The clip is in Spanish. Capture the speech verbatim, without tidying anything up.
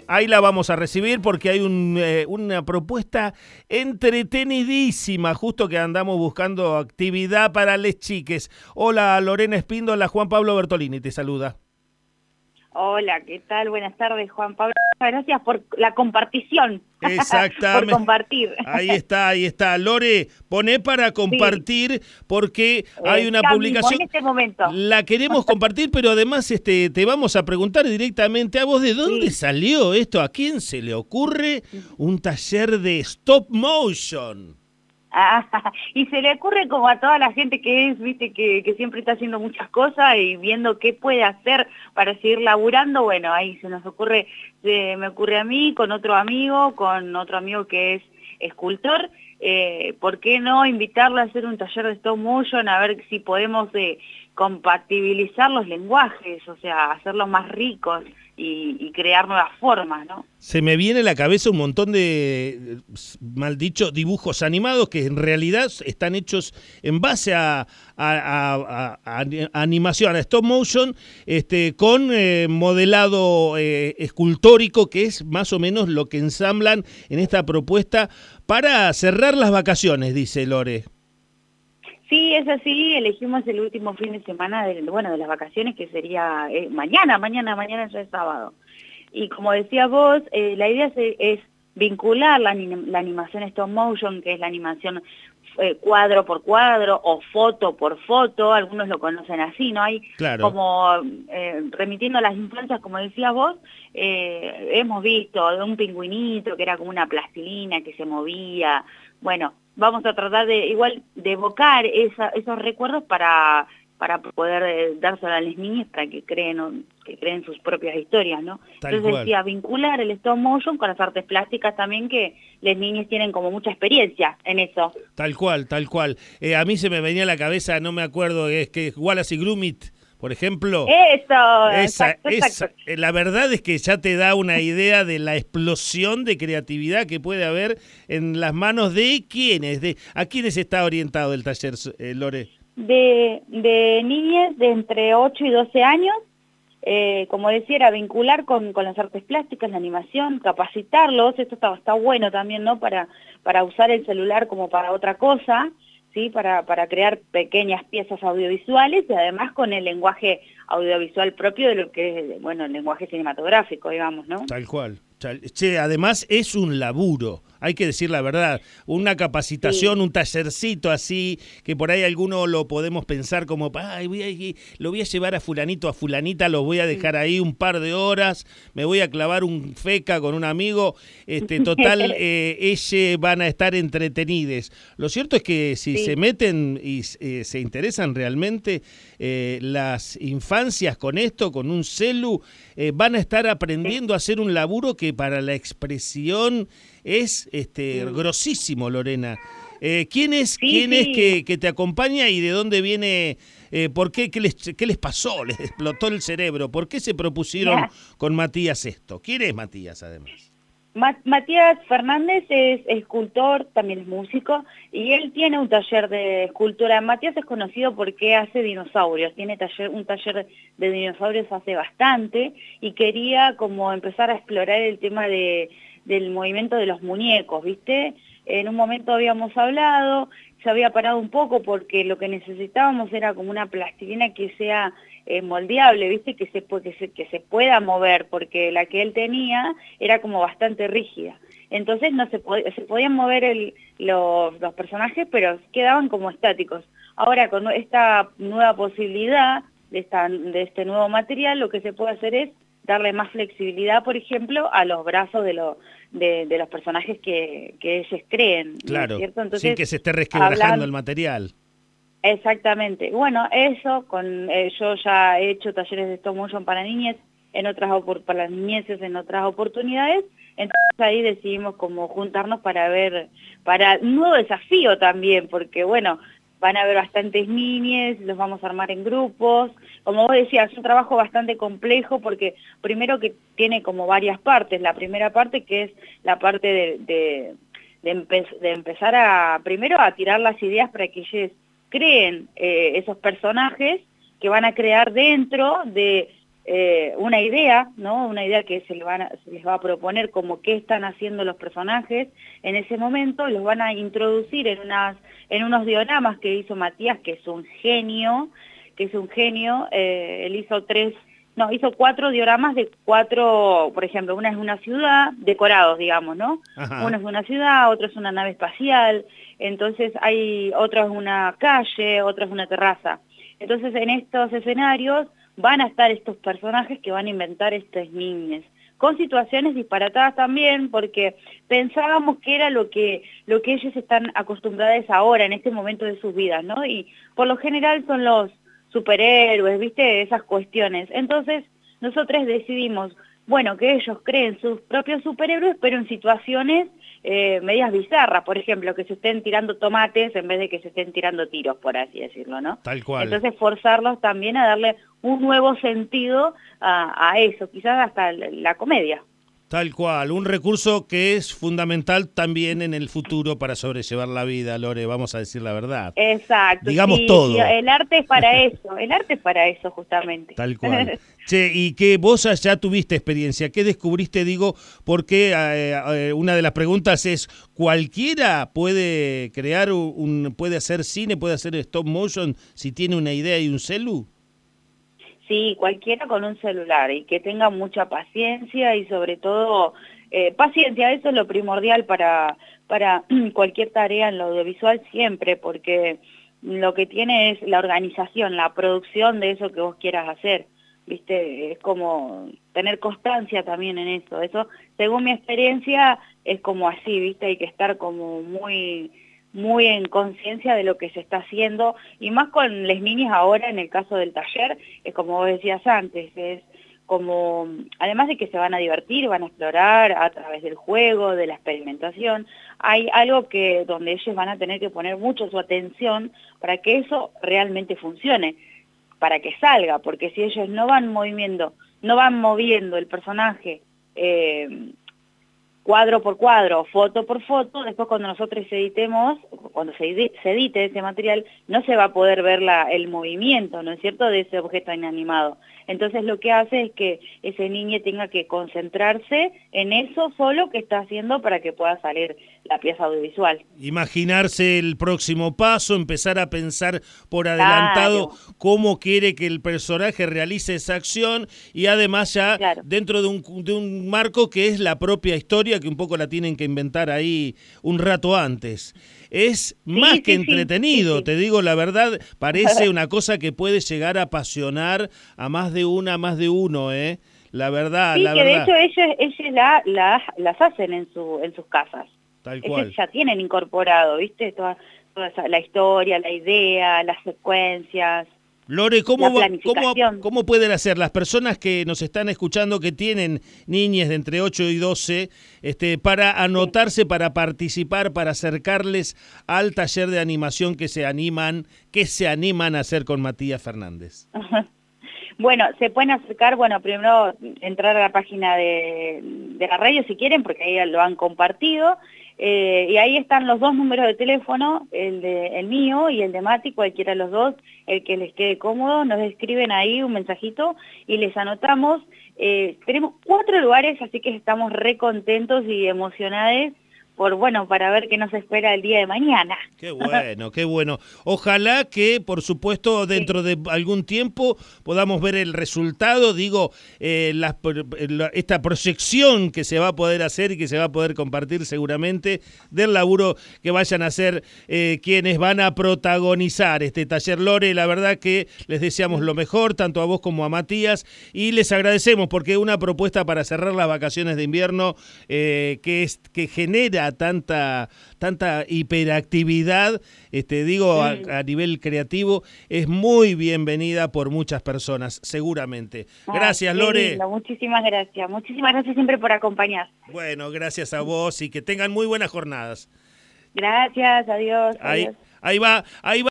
ahí la vamos a recibir porque hay un, eh, una propuesta entretenidísima, justo que andamos buscando actividad para les chiques. Hola Lorena Espíndola, Juan Pablo Bertolini te saluda. Hola, ¿qué tal? Buenas tardes, Juan Pablo. Gracias por la compartición. Exactamente. Por compartir. Ahí está, ahí está. Lore, poné para Sí. compartir porque hay Eh, una ya mismo, publicación. en este momento. La queremos compartir, pero además este, te vamos a preguntar directamente a vos de dónde Sí. salió esto, a quién se le ocurre un taller de stop motion. Ah, y se le ocurre como a toda la gente que es, viste, que, que siempre está haciendo muchas cosas y viendo qué puede hacer para seguir laburando. Bueno, ahí se nos ocurre, se me ocurre a mí, con otro amigo, con otro amigo que es escultor. Eh, ¿por qué no invitarlo a hacer un taller de stop motion, a ver si podemos eh, compatibilizar los lenguajes, o sea, hacerlos más ricos y, y crear nuevas formas, ¿no? Se me viene a la cabeza un montón de, mal dicho, dibujos animados que en realidad están hechos en base a, a, a, a, a animación, a stop motion, este, con eh, modelado eh, escultórico, que es más o menos lo que ensamblan en esta propuesta para cerrar las vacaciones, dice Lore. Sí, es así, elegimos el último fin de semana de, bueno, de las vacaciones, que sería eh, mañana, mañana, mañana ya es sábado. Y como decía vos, eh, la idea es, es vincular la, la animación stop motion, que es la animación eh, cuadro por cuadro o foto por foto, algunos lo conocen así, ¿no? Hay Claro. como, eh, remitiendo a las influencias, como decías vos, eh, hemos visto de un pingüinito que era como una plastilina que se movía, bueno, vamos a tratar de igual de evocar esa, esos recuerdos para, para poder eh, dárselo a las niñas para que creen, que creen sus propias historias, ¿no? Tal Entonces cual. decía, vincular el stop motion con las artes plásticas también, que las niñas tienen como mucha experiencia en eso. Tal cual, tal cual. Eh, a mí se me venía a la cabeza, no me acuerdo, es que Wallace y Gromit, por ejemplo. Eso, Esa, exacto, esa, exacto. eh, la verdad es que ya te da una idea de la explosión de creatividad que puede haber en las manos de quiénes, de a quiénes está orientado el taller, eh, Lore. De, de niñas de entre ocho y doce años, eh, como decía, era vincular con, con las artes plásticas, la animación, capacitarlos, esto está, está bueno también, ¿no? Para, para usar el celular como para otra cosa, ¿sí? Para, para crear pequeñas piezas audiovisuales y además con el lenguaje audiovisual propio de lo que es, bueno, el lenguaje cinematográfico, digamos, ¿no? Tal cual. Che, además es un laburo, hay que decir la verdad, una capacitación, Sí. un tallercito así, que por ahí alguno lo podemos pensar como, ay, voy a, lo voy a llevar a fulanito, a fulanita, lo voy a dejar ahí un par de horas, me voy a clavar un feca con un amigo, este, total, eh, ellos van a estar entretenidos. Lo cierto es que si Sí. se meten y eh, se interesan realmente, eh, las infancias con esto, con un celu, eh, van a estar aprendiendo a hacer un laburo que para la expresión es este Mm. grosísimo, Lorena. Eh, ¿Quién es, Sí, quién sí. es que, que te acompaña y de dónde viene? Eh, ¿Por qué? ¿Qué les, qué les pasó? ¿Les explotó el cerebro? ¿Por qué se propusieron con Matías esto? ¿Quién es Matías, además? Matías Fernández es escultor, también es músico, y él tiene un taller de escultura. Matías es conocido porque hace dinosaurios, tiene taller, un taller de dinosaurios hace bastante, y quería como empezar a explorar el tema de, del movimiento de los muñecos, ¿viste? En un momento habíamos hablado, se había parado un poco porque lo que necesitábamos era como una plastilina que sea eh, moldeable, ¿viste? Que se, que, se, que se pueda mover, porque la que él tenía era como bastante rígida. Entonces no se, pod se podían mover el, los, los personajes, pero quedaban como estáticos. Ahora con esta nueva posibilidad de, esta, de este nuevo material, lo que se puede hacer es darle más flexibilidad, por ejemplo, a los brazos de, lo, de, de los personajes que, que ellos creen, Claro, ¿no es cierto? Entonces, sin que se esté resquebrajando hablan, el material. Exactamente. Bueno, eso, con eh, yo ya he hecho talleres de stop motion para niñas, en otras para las niñeces en otras oportunidades, entonces ahí decidimos como juntarnos para ver, para un nuevo desafío también, porque bueno, van a haber bastantes niñas, los vamos a armar en grupos, como vos decías, es un trabajo bastante complejo porque primero que tiene como varias partes, la primera parte que es la parte de, de, de, empe de empezar a, primero a tirar las ideas para que ellos creen eh, esos personajes que van a crear dentro de eh, una idea, ¿no? Una idea que se, le van a, se les va a proponer como qué están haciendo los personajes en ese momento, los van a introducir en, unas, en unos dioramas que hizo Matías, que es un genio, que es un genio, eh, él hizo tres, no, hizo cuatro dioramas de cuatro, por ejemplo, una es una ciudad, decorados, digamos, ¿no? Ajá. Uno es una ciudad, otro es una nave espacial, entonces hay, otro es una calle, otro es una terraza. Entonces en estos escenarios van a estar estos personajes que van a inventar estas niñas, con situaciones disparatadas también, porque pensábamos que era lo que, lo que ellos están acostumbrados ahora, en este momento de sus vidas, ¿no? Y por lo general son los superhéroes, ¿viste? Esas cuestiones. Entonces nosotros decidimos, bueno, que ellos creen sus propios superhéroes, pero en situaciones eh, medias bizarras, por ejemplo, que se estén tirando tomates en vez de que se estén tirando tiros, por así decirlo, ¿no? Tal cual. Entonces forzarlos también a darle un nuevo sentido a, a eso, quizás hasta la, la comedia. Tal cual, un recurso que es fundamental también en el futuro para sobrellevar la vida, Lore, vamos a decir la verdad. Exacto. Digamos sí, todo. Sí, el arte es para eso, el arte es para eso justamente. Tal cual. Che, y que vos ya tuviste experiencia, ¿qué descubriste? Digo, porque eh, eh, una de las preguntas es, ¿cualquiera puede crear un, puede hacer cine, puede hacer stop motion si tiene una idea y un celu? Sí, cualquiera con un celular y que tenga mucha paciencia y sobre todo eh, paciencia, eso es lo primordial para, para cualquier tarea en lo audiovisual siempre, porque lo que tiene es la organización, la producción de eso que vos quieras hacer, ¿viste? Es como tener constancia también en eso, eso según mi experiencia es como así, ¿viste? Hay que estar como muy... muy en conciencia de lo que se está haciendo, y más con las niñas ahora en el caso del taller, es como vos decías antes, es como, además de que se van a divertir, van a explorar a través del juego, de la experimentación, hay algo que donde ellos van a tener que poner mucho su atención para que eso realmente funcione, para que salga, porque si ellos no van moviendo, no van moviendo el personaje, eh, cuadro por cuadro, foto por foto, después cuando nosotros editemos, cuando se edite, se edite ese material, no se va a poder ver la, el movimiento, ¿no es cierto?, de ese objeto inanimado. Entonces lo que hace es que ese niño tenga que concentrarse en eso solo que está haciendo para que pueda salir la pieza audiovisual. Imaginarse el próximo paso, empezar a pensar por adelantado claro. cómo quiere que el personaje realice esa acción y además ya claro. dentro de un, de un marco que es la propia historia, que un poco la tienen que inventar ahí un rato antes. Es sí, más sí, que entretenido, sí, sí. te digo la verdad, parece una cosa que puede llegar a apasionar a más de una, más de uno, ¿eh? La verdad, sí, la que verdad. de hecho ellos, ellos la, la, las hacen en, su, en sus casas. Tal cual. Ellos ya tienen incorporado, ¿viste? Toda, toda esa, la historia, la idea, las secuencias. Lore, ¿cómo, ¿cómo, ¿cómo pueden hacer las personas que nos están escuchando que tienen niñas de entre ocho y doce este, para anotarse, sí. para participar, para acercarles al taller de animación que se animan, que se animan a hacer con Matías Fernández? Bueno, se pueden acercar, bueno, primero entrar a la página de, de la radio si quieren, porque ahí lo han compartido, eh, y ahí están los dos números de teléfono, el de el mío y el de Mati, cualquiera de los dos, el que les quede cómodo, nos escriben ahí un mensajito y les anotamos. Eh, tenemos cuatro lugares, así que estamos re contentos y emocionados por, bueno, para ver qué nos espera el día de mañana. Qué bueno, qué bueno. Ojalá que, por supuesto, dentro sí. de algún tiempo podamos ver el resultado, digo, eh, la, la, esta proyección que se va a poder hacer y que se va a poder compartir seguramente del laburo que vayan a hacer eh, quienes van a protagonizar este taller. Lore, la verdad que les deseamos lo mejor, tanto a vos como a Matías, y les agradecemos porque una propuesta para cerrar las vacaciones de invierno eh, que, es, que genera tanta tanta hiperactividad, este digo a, a nivel creativo, es muy bienvenida por muchas personas, seguramente. Gracias, Ay, Lore. Lindo. Muchísimas gracias. Muchísimas gracias siempre por acompañar. Bueno, gracias a vos y que tengan muy buenas jornadas. Gracias, adiós. Ahí, adiós. ahí va, ahí va.